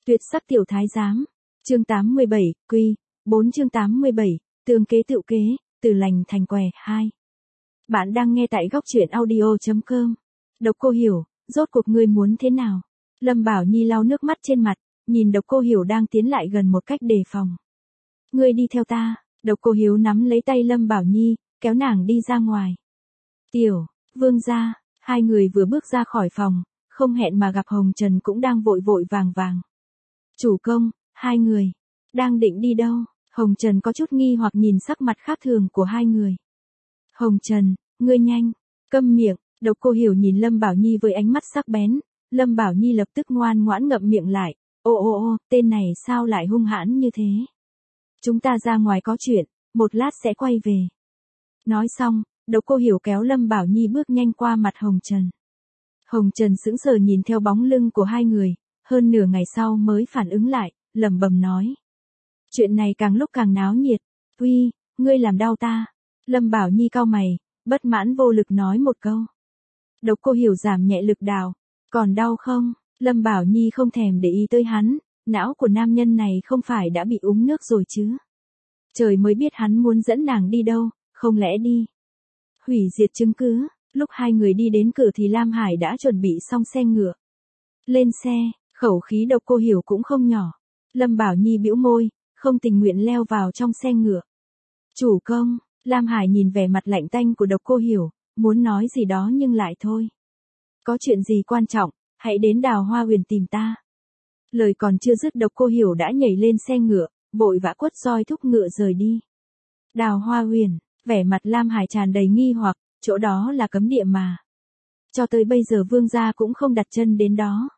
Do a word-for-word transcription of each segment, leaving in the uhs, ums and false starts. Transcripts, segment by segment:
Tuyệt sắc tiểu thái giám. Chương tám mươi bảy, quy, bốn chương tám mươi bảy, tương kế tựu kế, từ lành thành què, hai. Bạn đang nghe tại góc truyện audio.com. Độc Cô Hiểu, rốt cuộc ngươi muốn thế nào? Lâm Bảo Nhi lau nước mắt trên mặt, nhìn Độc Cô Hiểu đang tiến lại gần một cách đề phòng. Ngươi đi theo ta. Độc Cô Hiếu nắm lấy tay Lâm Bảo Nhi, kéo nàng đi ra ngoài. Tiểu, Vương gia, hai người vừa bước ra khỏi phòng, không hẹn mà gặp Hồng Trần cũng đang vội vội vàng vàng. Chủ công, hai người, đang định đi đâu? Hồng Trần có chút nghi hoặc nhìn sắc mặt khác thường của hai người. Hồng Trần, ngươi nhanh, câm miệng. Độc Cô Hiểu nhìn Lâm Bảo Nhi với ánh mắt sắc bén, Lâm Bảo Nhi lập tức ngoan ngoãn ngậm miệng lại. Ô ô ô, tên này sao lại hung hãn như thế? Chúng ta ra ngoài có chuyện, một lát sẽ quay về. Nói xong, Độc Cô Hiểu kéo Lâm Bảo Nhi bước nhanh qua mặt Hồng Trần. Hồng Trần sững sờ nhìn theo bóng lưng của hai người, hơn nửa ngày sau mới phản ứng lại, lẩm bẩm nói. Chuyện này càng lúc càng náo nhiệt. Uy, ngươi làm đau ta. Lâm Bảo Nhi cau mày, bất mãn vô lực nói một câu. Độc Cô Hiểu giảm nhẹ lực đào. Còn đau không? Lâm Bảo Nhi không thèm để ý tới hắn, não của nam nhân này không phải đã bị uống nước rồi chứ. Trời mới biết hắn muốn dẫn nàng đi đâu, không lẽ đi hủy diệt chứng cứ. Lúc hai người đi đến cửa thì Lam Hải đã chuẩn bị xong xe ngựa. Lên xe, khẩu khí Độc Cô Hiểu cũng không nhỏ. Lâm Bảo Nhi bĩu môi, không tình nguyện leo vào trong xe ngựa. Chủ công, Lam Hải nhìn vẻ mặt lạnh tanh của Độc Cô Hiểu, muốn nói gì đó nhưng lại thôi. Có chuyện gì quan trọng, hãy đến Đào Hoa Huyền tìm ta. Lời còn chưa dứt Độc Cô Hiểu đã nhảy lên xe ngựa, vội vã quất roi thúc ngựa rời đi. Đào Hoa Huyền, vẻ mặt Lam Hải tràn đầy nghi hoặc, chỗ đó là cấm địa mà. Cho tới bây giờ vương gia cũng không đặt chân đến đó.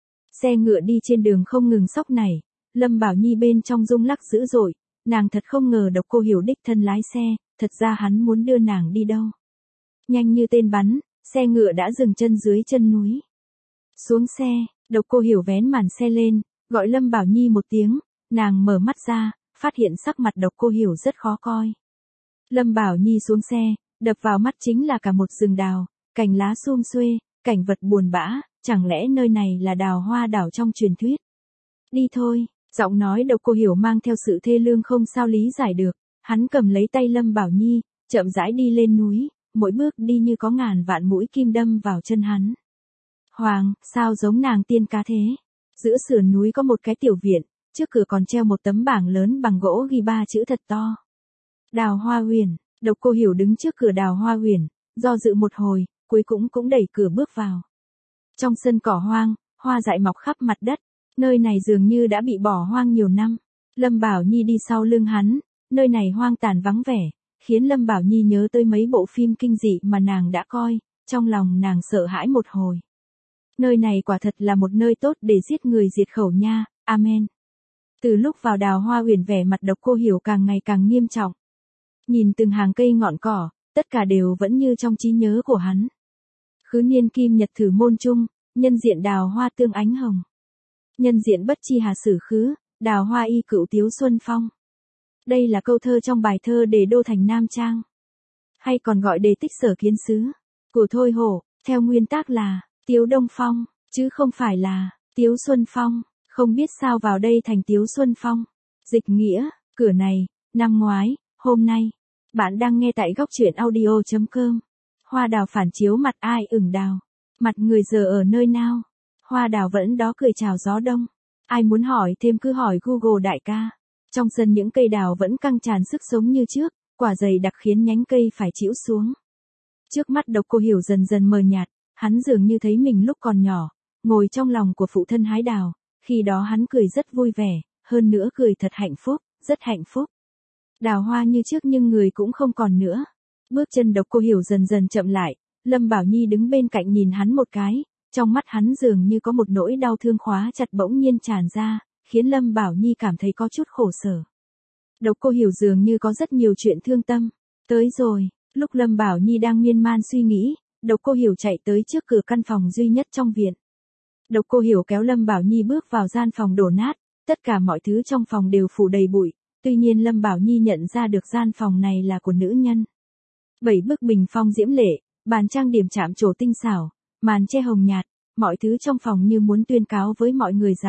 Xe ngựa đi trên đường không ngừng sóc nảy, Lâm Bảo Nhi bên trong rung lắc dữ dội, nàng thật không ngờ Độc Cô Hiểu đích thân lái xe, thật ra hắn muốn đưa nàng đi đâu. Nhanh như tên bắn, xe ngựa đã dừng chân dưới chân núi. Xuống xe, Độc Cô Hiểu vén màn xe lên, gọi Lâm Bảo Nhi một tiếng, nàng mở mắt ra, phát hiện sắc mặt Độc Cô Hiểu rất khó coi. Lâm Bảo Nhi xuống xe, đập vào mắt chính là cả một rừng đào, cành lá sum xuê, cảnh vật buồn bã, chẳng lẽ nơi này là Đào Hoa đảo trong truyền thuyết. Đi thôi, giọng nói Độc Cô Hiểu mang theo sự thê lương không sao lý giải được, hắn cầm lấy tay Lâm Bảo Nhi, chậm rãi đi lên núi, mỗi bước đi như có ngàn vạn mũi kim đâm vào chân hắn. Hoàng, sao giống nàng tiên cá thế? Giữa sườn núi có một cái tiểu viện, trước cửa còn treo một tấm bảng lớn bằng gỗ ghi ba chữ thật to. Đào Hoa Huyền. Độc Cô Hiểu đứng trước cửa Đào Hoa Huyền, do dự một hồi, cuối cùng cũng đẩy cửa bước vào. Trong sân cỏ hoang, hoa dại mọc khắp mặt đất, nơi này dường như đã bị bỏ hoang nhiều năm. Lâm Bảo Nhi đi sau lưng hắn, nơi này hoang tàn vắng vẻ, khiến Lâm Bảo Nhi nhớ tới mấy bộ phim kinh dị mà nàng đã coi, trong lòng nàng sợ hãi một hồi. Nơi này quả thật là một nơi tốt để giết người diệt khẩu nha, amen. Từ lúc vào Đào Hoa Huyền vẻ mặt Độc Cô Hiểu càng ngày càng nghiêm trọng. Nhìn từng hàng cây ngọn cỏ, tất cả đều vẫn như trong trí nhớ của hắn. Khứ niên kim nhật thử môn trung, nhân diện đào hoa tương ánh hồng. Nhân diện bất chi hà sử khứ, đào hoa y cựu tiếu xuân phong. Đây là câu thơ trong bài thơ Đề Đô Thành Nam Trang, hay còn gọi Đề Tích Sở Kiến Sứ, của Thôi Hổ, theo nguyên tác là Tiếu Đông Phong, chứ không phải là Tiếu Xuân Phong, không biết sao vào đây thành Tiếu Xuân Phong. Dịch nghĩa, cửa này, năm ngoái, hôm nay, bạn đang nghe tại góc truyện audio.com. Hoa đào phản chiếu mặt ai ửng đào, mặt người giờ ở nơi nào? Hoa đào vẫn đó cười chào gió đông. Ai muốn hỏi thêm cứ hỏi Google đại ca. Trong sân những cây đào vẫn căng tràn sức sống như trước, quả dày đặc khiến nhánh cây phải chĩu xuống. Trước mắt Độc Cô Hiểu dần dần mờ nhạt, hắn dường như thấy mình lúc còn nhỏ, ngồi trong lòng của phụ thân hái đào, khi đó hắn cười rất vui vẻ, hơn nữa cười thật hạnh phúc, rất hạnh phúc. Đào hoa như trước nhưng người cũng không còn nữa. Bước chân Độc Cô Hiểu dần dần chậm lại, Lâm Bảo Nhi đứng bên cạnh nhìn hắn một cái, trong mắt hắn dường như có một nỗi đau thương khóa chặt bỗng nhiên tràn ra, khiến Lâm Bảo Nhi cảm thấy có chút khổ sở. Độc Cô Hiểu dường như có rất nhiều chuyện thương tâm. Tới rồi, lúc Lâm Bảo Nhi đang miên man suy nghĩ, Độc Cô Hiểu chạy tới trước cửa căn phòng duy nhất trong viện. Độc Cô Hiểu kéo Lâm Bảo Nhi bước vào gian phòng đổ nát, tất cả mọi thứ trong phòng đều phủ đầy bụi, tuy nhiên Lâm Bảo Nhi nhận ra được gian phòng này là của nữ nhân. Bảy bức bình phong diễm lệ, bàn trang điểm chạm trổ tinh xảo, màn che hồng nhạt, mọi thứ trong phòng như muốn tuyên cáo với mọi người rằng,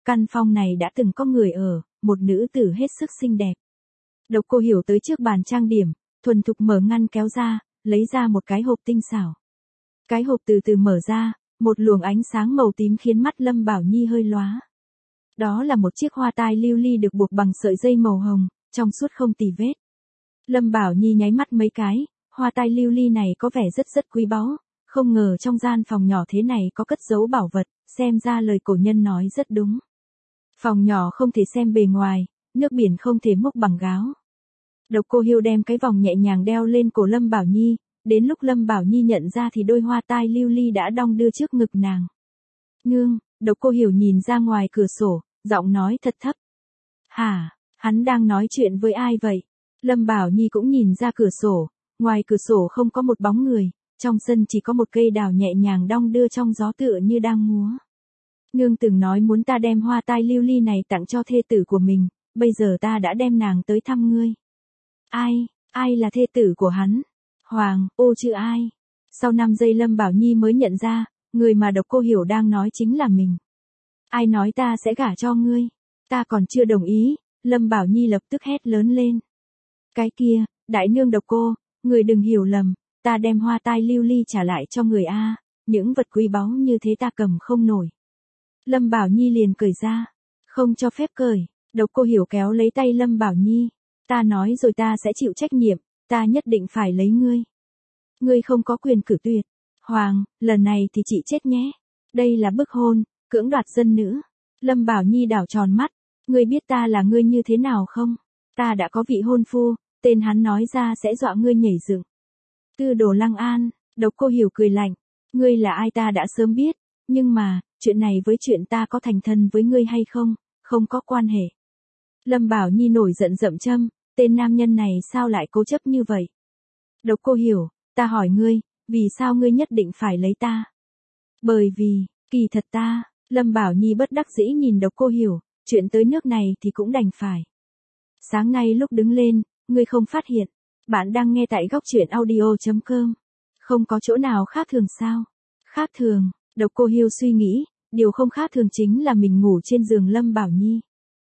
căn phòng này đã từng có người ở, một nữ tử hết sức xinh đẹp. Độc Cô Hiểu tới trước bàn trang điểm, thuần thục mở ngăn kéo ra, lấy ra một cái hộp tinh xảo. Cái hộp từ từ mở ra, một luồng ánh sáng màu tím khiến mắt Lâm Bảo Nhi hơi lóa. Đó là một chiếc hoa tai lưu ly được buộc bằng sợi dây màu hồng, trong suốt không tì vết. Lâm Bảo Nhi nháy mắt mấy cái, hoa tai lưu ly này có vẻ rất rất quý báu, không ngờ trong gian phòng nhỏ thế này có cất giấu bảo vật, xem ra lời cổ nhân nói rất đúng. Phòng nhỏ không thể xem bề ngoài, nước biển không thể múc bằng gáo. Độc Cô Hiểu đem cái vòng nhẹ nhàng đeo lên cổ Lâm Bảo Nhi, đến lúc Lâm Bảo Nhi nhận ra thì đôi hoa tai lưu ly đã đong đưa trước ngực nàng. Nương, Độc Cô Hiểu nhìn ra ngoài cửa sổ, giọng nói thật thấp. Hả, hắn đang nói chuyện với ai vậy? Lâm Bảo Nhi cũng nhìn ra cửa sổ, ngoài cửa sổ không có một bóng người, trong sân chỉ có một cây đào nhẹ nhàng đong đưa trong gió tựa như đang múa. Nương từng nói muốn ta đem hoa tai lưu ly này tặng cho thê tử của mình, bây giờ ta đã đem nàng tới thăm ngươi. Ai, ai là thê tử của hắn? Hoàng, ô chứ ai? Sau năm giây Lâm Bảo Nhi mới nhận ra, người mà Độc Cô Hiểu đang nói chính là mình. Ai nói ta sẽ gả cho ngươi? Ta còn chưa đồng ý, Lâm Bảo Nhi lập tức hét lớn lên. Cái kia, đại nương Độc Cô, người đừng hiểu lầm, ta đem hoa tai lưu ly trả lại cho người A, những vật quý báu như thế ta cầm không nổi. Lâm Bảo Nhi liền cười ra, không cho phép cười. Độc Cô Hiểu kéo lấy tay Lâm Bảo Nhi, ta nói rồi ta sẽ chịu trách nhiệm, ta nhất định phải lấy ngươi. Ngươi không có quyền cử tuyệt. Hoàng, lần này thì chị chết nhé. Đây là bức hôn, cưỡng đoạt dân nữ. Lâm Bảo Nhi đảo tròn mắt, ngươi biết ta là ngươi như thế nào không? Ta đã có vị hôn phu, tên hắn nói ra sẽ dọa ngươi nhảy dựng. Tư Đồ Lăng An, Độc Cô Hiểu cười lạnh, ngươi là ai ta đã sớm biết, nhưng mà, chuyện này với chuyện ta có thành thân với ngươi hay không, không có quan hệ. Lâm Bảo Nhi nổi giận dậm châm, tên nam nhân này sao lại cố chấp như vậy? Độc Cô Hiểu, ta hỏi ngươi, vì sao ngươi nhất định phải lấy ta? Bởi vì, kỳ thật ta, Lâm Bảo Nhi bất đắc dĩ nhìn Độc Cô Hiểu, chuyện tới nước này thì cũng đành phải. Sáng nay lúc đứng lên, ngươi không phát hiện, bạn đang nghe tại góc truyện audio chấm com. Không có chỗ nào khác thường sao? Khác thường, Độc Cô Hiểu suy nghĩ, điều không khác thường chính là mình ngủ trên giường Lâm Bảo Nhi.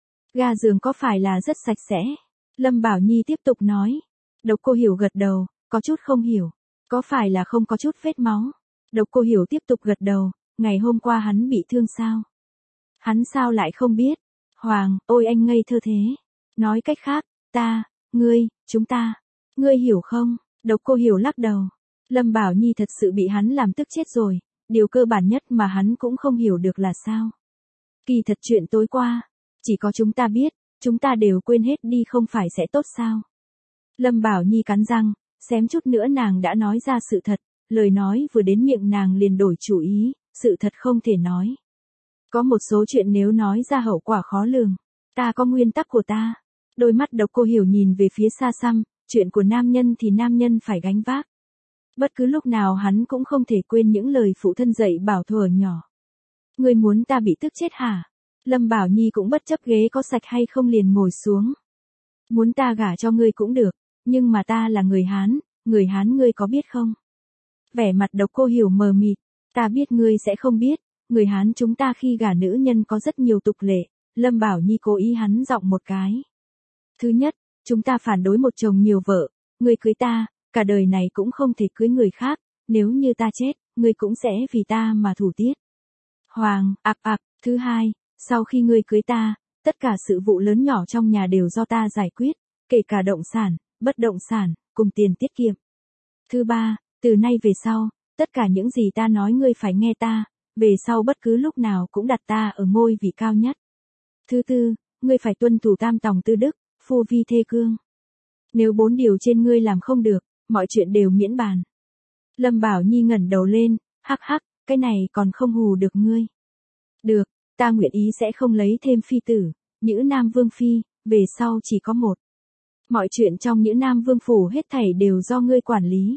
Ga giường có phải là rất sạch sẽ? Lâm Bảo Nhi tiếp tục nói. Độc Cô Hiểu gật đầu, có chút không hiểu. Có phải là không có chút vết máu? Độc Cô Hiểu tiếp tục gật đầu, ngày hôm qua hắn bị thương sao? Hắn sao lại không biết? Hoàng, ôi anh ngây thơ thế. Nói cách khác, ta, ngươi, chúng ta. Ngươi hiểu không? Độc Cô Hiểu lắc đầu. Lâm Bảo Nhi thật sự bị hắn làm tức chết rồi. Điều cơ bản nhất mà hắn cũng không hiểu được là sao? Kỳ thật chuyện tối qua, chỉ có chúng ta biết, chúng ta đều quên hết đi không phải sẽ tốt sao? Lâm Bảo Nhi cắn răng, xém chút nữa nàng đã nói ra sự thật, lời nói vừa đến miệng nàng liền đổi chủ ý, sự thật không thể nói. Có một số chuyện nếu nói ra hậu quả khó lường, ta có nguyên tắc của ta. Đôi mắt Độc Cô Hiểu nhìn về phía xa xăm, chuyện của nam nhân thì nam nhân phải gánh vác. Bất cứ lúc nào hắn cũng không thể quên những lời phụ thân dạy bảo thuở nhỏ. Ngươi muốn ta bị tức chết hả? Lâm Bảo Nhi cũng bất chấp ghế có sạch hay không liền ngồi xuống. Muốn ta gả cho ngươi cũng được, nhưng mà ta là người Hán, người Hán ngươi có biết không? Vẻ mặt Độc Cô Hiểu mờ mịt, ta biết ngươi sẽ không biết, người Hán chúng ta khi gả nữ nhân có rất nhiều tục lệ, Lâm Bảo Nhi cố ý hắn giọng một cái. Thứ nhất, chúng ta phản đối một chồng nhiều vợ, ngươi cưới ta, cả đời này cũng không thể cưới người khác, nếu như ta chết, ngươi cũng sẽ vì ta mà thủ tiết. Hoàng, ạc ạc, thứ hai, sau khi ngươi cưới ta, tất cả sự vụ lớn nhỏ trong nhà đều do ta giải quyết, kể cả động sản, bất động sản, cùng tiền tiết kiệm. Thứ ba, từ nay về sau, tất cả những gì ta nói ngươi phải nghe ta, về sau bất cứ lúc nào cũng đặt ta ở ngôi vị cao nhất. Thứ tư, ngươi phải tuân thủ tam tòng tư đức, phu vi thê cương. Nếu bốn điều trên ngươi làm không được, mọi chuyện đều miễn bàn. Lâm Bảo Nhi ngẩng đầu lên, hắc hắc, cái này còn không hù được ngươi. Được, ta nguyện ý sẽ không lấy thêm phi tử, Nhữ Nam Vương Phi, về sau chỉ có một. Mọi chuyện trong Nhữ Nam Vương Phủ hết thảy đều do ngươi quản lý.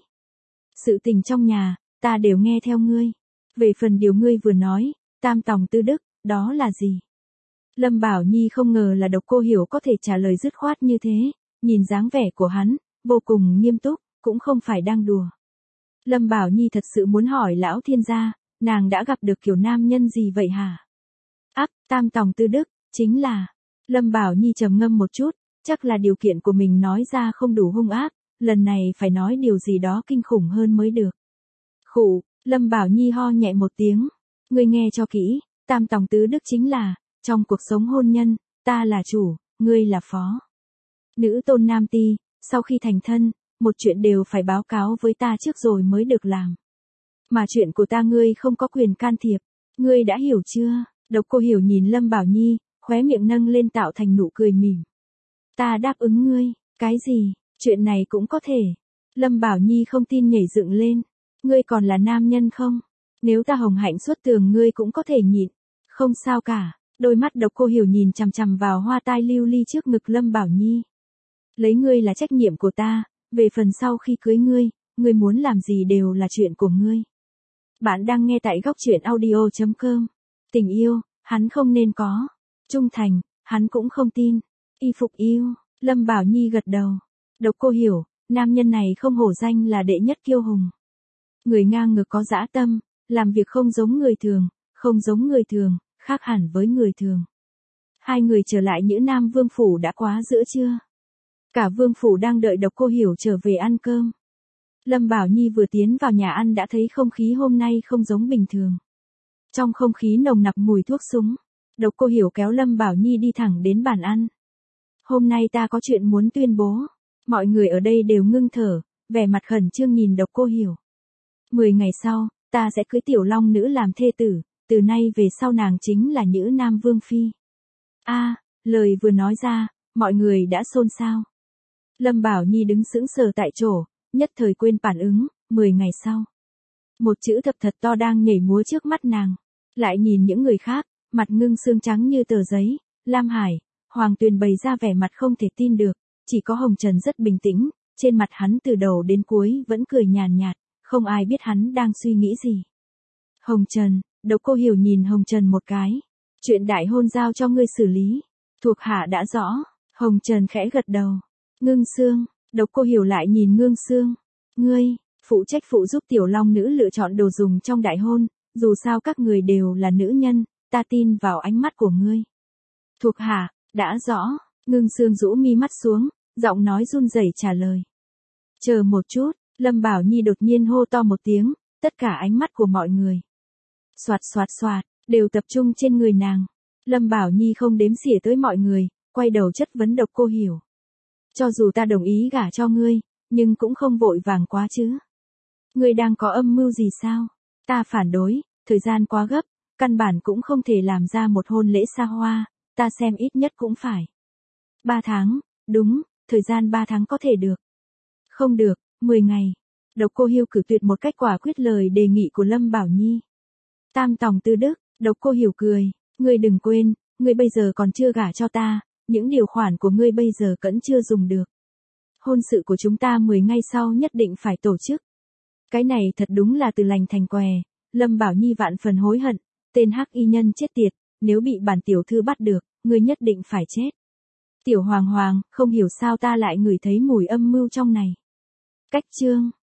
Sự tình trong nhà, ta đều nghe theo ngươi. Về phần điều ngươi vừa nói, tam tòng tư đức, đó là gì? Lâm Bảo Nhi không ngờ là Độc Cô Hiểu có thể trả lời dứt khoát như thế, nhìn dáng vẻ của hắn, vô cùng nghiêm túc, cũng không phải đang đùa. Lâm Bảo Nhi thật sự muốn hỏi lão thiên gia, nàng đã gặp được kiểu nam nhân gì vậy hả? Ác, Tam tòng tư đức, chính là. Lâm Bảo Nhi trầm ngâm một chút, chắc là điều kiện của mình nói ra không đủ hung ác, lần này phải nói điều gì đó kinh khủng hơn mới được. Khụ, Lâm Bảo Nhi ho nhẹ một tiếng. Ngươi nghe cho kỹ, tam tòng tứ đức chính là, trong cuộc sống hôn nhân, ta là chủ, ngươi là phó. Nữ tôn nam ti, sau khi thành thân, một chuyện đều phải báo cáo với ta trước rồi mới được làm. Mà chuyện của ta ngươi không có quyền can thiệp, ngươi đã hiểu chưa? Độc Cô Hiểu nhìn Lâm Bảo Nhi, khóe miệng nâng lên tạo thành nụ cười mỉm. Ta đáp ứng ngươi, cái gì, chuyện này cũng có thể. Lâm Bảo Nhi không tin nhảy dựng lên. Ngươi còn là nam nhân không? Nếu ta hồng hạnh xuất tường ngươi cũng có thể nhịn. Không sao cả, đôi mắt Độc Cô Hiểu nhìn chằm chằm vào hoa tai lưu ly trước ngực Lâm Bảo Nhi. Lấy ngươi là trách nhiệm của ta, về phần sau khi cưới ngươi, ngươi muốn làm gì đều là chuyện của ngươi. Bạn đang nghe tại góc truyện audio chấm com. Tình yêu, hắn không nên có. Trung thành, hắn cũng không tin. Y phục yêu, Lâm Bảo Nhi gật đầu. Độc Cô Hiểu, nam nhân này không hổ danh là đệ nhất kiêu hùng. Người ngang ngược có dã tâm, làm việc không giống người thường, không giống người thường, khác hẳn với người thường. Hai người trở lại Nhữ Nam Vương Phủ đã quá giữa trưa. Cả Vương Phủ đang đợi Độc Cô Hiểu trở về ăn cơm. Lâm Bảo Nhi vừa tiến vào nhà ăn đã thấy không khí hôm nay không giống bình thường. Trong không khí nồng nặc mùi thuốc súng, Độc Cô Hiểu kéo Lâm Bảo Nhi đi thẳng đến bàn ăn. Hôm nay ta có chuyện muốn tuyên bố. Mọi người ở đây đều ngưng thở, vẻ mặt khẩn trương nhìn Độc Cô Hiểu. Mười ngày sau, ta sẽ cưới Tiểu Long Nữ làm thê tử, từ nay về sau nàng chính là Nhữ Nam Vương Phi. A, lời vừa nói ra, mọi người đã xôn xao. Lâm Bảo Nhi đứng sững sờ tại chỗ, nhất thời quên phản ứng, mười ngày sau. Một chữ thập thật to đang nhảy múa trước mắt nàng. Lại nhìn những người khác, mặt ngưng xương trắng như tờ giấy, Lam Hải, Hoàng Tuyền bày ra vẻ mặt không thể tin được, chỉ có Hồng Trần rất bình tĩnh, trên mặt hắn từ đầu đến cuối vẫn cười nhàn nhạt, không ai biết hắn đang suy nghĩ gì. Hồng Trần, Độc Cô Hiểu nhìn Hồng Trần một cái. Chuyện đại hôn giao cho ngươi xử lý. Thuộc hạ đã rõ. Hồng Trần khẽ gật đầu. Ngưng Xương, Độc Cô Hiểu lại nhìn Ngưng Xương. Ngươi, phụ trách phụ giúp Tiểu Long Nữ lựa chọn đồ dùng trong đại hôn, dù sao các người đều là nữ nhân, ta tin vào ánh mắt của ngươi. Thuộc hạ, đã rõ. Ngưng Xương rũ mi mắt xuống, giọng nói run rẩy trả lời. Chờ một chút, Lâm Bảo Nhi đột nhiên hô to một tiếng, tất cả ánh mắt của mọi người. Soạt soạt soạt, đều tập trung trên người nàng. Lâm Bảo Nhi không đếm xỉa tới mọi người, quay đầu chất vấn Độc Cô Hiểu. Cho dù ta đồng ý gả cho ngươi, nhưng cũng không vội vàng quá chứ. Ngươi đang có âm mưu gì sao? Ta phản đối, thời gian quá gấp, căn bản cũng không thể làm ra một hôn lễ xa hoa, ta xem ít nhất cũng phải. Ba tháng, đúng, thời gian ba tháng có thể được. Không được, mười ngày. Độc Cô Hiểu cử tuyệt một cách quả quyết lời đề nghị của Lâm Bảo Nhi. Tam tòng tư đức, Độc Cô Hiểu cười, ngươi đừng quên, ngươi bây giờ còn chưa gả cho ta, những điều khoản của ngươi bây giờ vẫn chưa dùng được. Hôn sự của chúng ta mười ngày sau nhất định phải tổ chức. Cái này thật đúng là từ lành thành què, Lâm Bảo Nhi vạn phần hối hận, tên hắc y nhân chết tiệt, nếu bị bản tiểu thư bắt được, ngươi nhất định phải chết. Tiểu Hoàng Hoàng, không hiểu sao ta lại ngửi thấy mùi âm mưu trong này. Cách chương